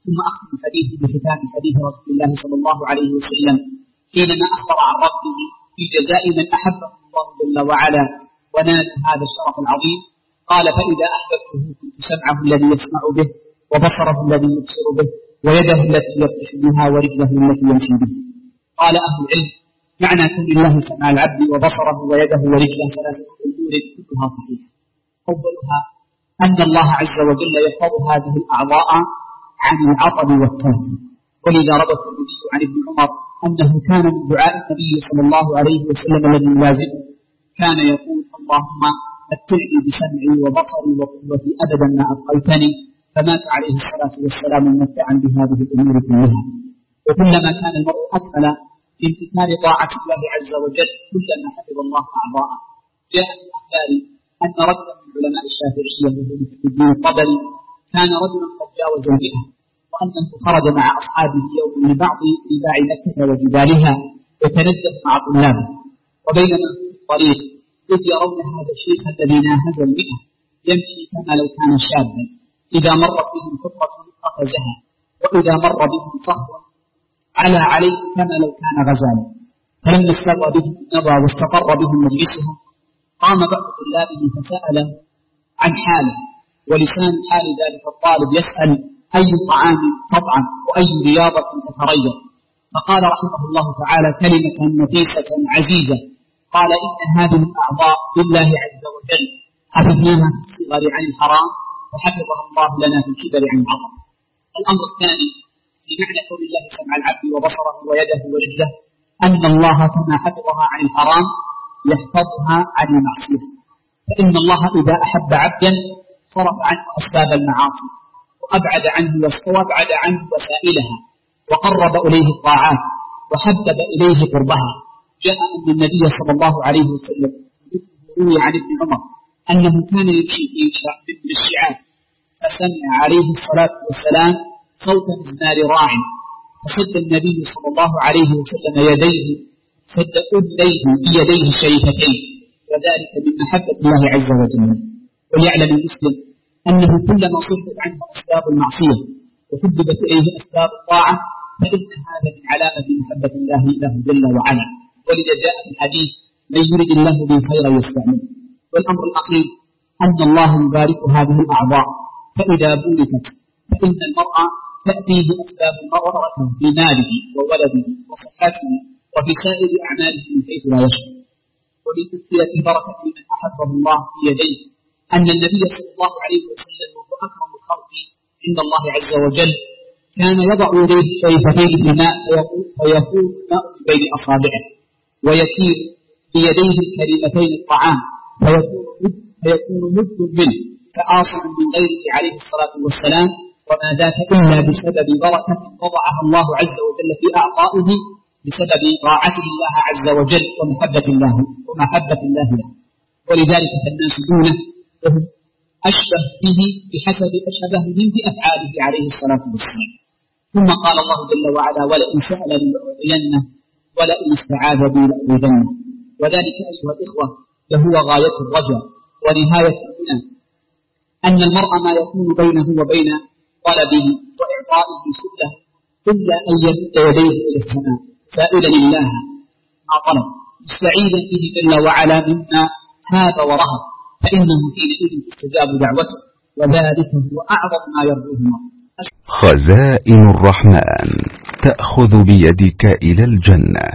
ثم أختم حديثي بختام حديث رسول الله صلى الله عليه وسلم حينما أخبر عن ربه في جزاء من أحبه الله جل وعلا ونال هذا الشرف العظيم. قال: فإذا أحببته كنت سمعه الذي يسمع به، وبصره الذي يبصر به، ويده التي يبطش بها، ورجله التي يمشي بها. قال أهل العلم: معنى كون الله سمع العبد وبصره ويده ورجله ثلاثة أمور كلها صحيحة. أولها أن الله عز وجل يحفظ هذه الأعضاء عن العطب والتلف، ولذا روى الترمذي عن ابن عمر أنه كان من دعاء النبي صلى الله عليه وسلم الذي يلازمه كان يقول: اللهم متعني بسمعي وبصري وقوتي أبدا ما أبقيتني، فمات عليه الصلاة والسلام ممتعا بهذه الأمور كلها. وكلما كان المرء أكمل في امتثال طاعة الله عز وجل كلما حفظ الله أعضاءه. جاء في الأخبار أن رجلا من علماء الشافعية وهو محي الدين الطبري كان رجلا قد جاوز المئة، وأنه خرج مع أصحابه يوما لبعض رباع مكة وجبالها يتنزه مع طلابه، وبينما في الطريق إذ يرون هذا الشيخ الذي ناهز المئة يمشي كما لو كان شابا، إذا مر فيهم حفرة أخذها، وإذا مر بهم صخر على عليه كما لو كان غزالا. فلما استوى بهم النظى واستقر بهم مجلسهم قام بعض طلابه فسأل عن حاله، ولسان حال ذلك الطالب يسأل: أي طعام تطعم وأي رياضة تتريض؟ فقال رحمه الله تعالى كلمة نفيسة عزيزة، قال: إن هذه الأعضاء لله عز وجل حفظناها في الصغر عن الحرام، وحفظها الله لنا في الكبر عن العظم. الأمر الثاني في معنى قول الله سمع العبد وبصره ويده ورجله أن الله كما حفظها عن الحرام يحفظها عن المعصية، فإن الله إذا أحب عبدا صرف عنه أسباب المعاصي وأبعد عنه وسائلها، وقرب إليه الطاعات وحبب إليه قربها. جاء أن النبي صلى الله عليه وسلم روي عن ابن عمر أنه كان يمشي في الشعاب فسمع عليه الصلاة والسلام صوت مزمار راع، فسد النبي صلى الله عليه وسلم يديه سد أذنيه بيديه الشريفتين، وذلك من محبة الله عز وجل. وليعلم المسلم أنه كلما صرفت عنه أسباب المعصية وحببت إليه أسباب الطاعة فإن هذا من علامة محبة الله له جل وعلا. ولذا جاء في الحديث: من يرد الله به خيرا يستعمله. والأمر الأخير أن الله يبارك هذه الأعضاء، فإذا بوركت فإن المرأة تأتيه أسباب المرأة في ماله وولده وصحته وفي سائر أعماله من حيث لا يشعر. ومن تكفية البركة لمن أحبه الله في يديه أن النبي صلى الله عليه وسلم وهو أكرم الخلق عند الله عز وجل كان يضع يديه الشريفتين في الماء فيكون الماء بين أصابعه، ويكيل بيديه الكريمتين الطعام فيكون مد منه كآصل من غيره عليه الصلاة والسلام، وما ذاك إلا بسبب بركة وضعها الله عز وجل في أعضائه بسبب طاعته الله عز وجل ومحبة الله له. ولذلك فالناس دونه وهم أشبه به بحسب أشبههم بأفعاله عليه الصلاة والسلام. ثم قال الله جل وعلا: ولئن سألني لأعطينه ولئن استعاذ بي لأعوذنه. وذلك أيها الإخوة لهو غاية الرجاء ونهاية المنى، أن المرء ما يكون بينه وبين طلبه وإعطائه سؤله إلا أن يمد يديه إلى السماء سائلا الله ما طلب مستعيذا به جل وعلا مما هاب ورهب، فإنه حينئذ تستجاب دعوته، وذلك هو أعظم ما يرجوه المرء. خزائن الرحمن تأخذ بيدك إلى الجنة.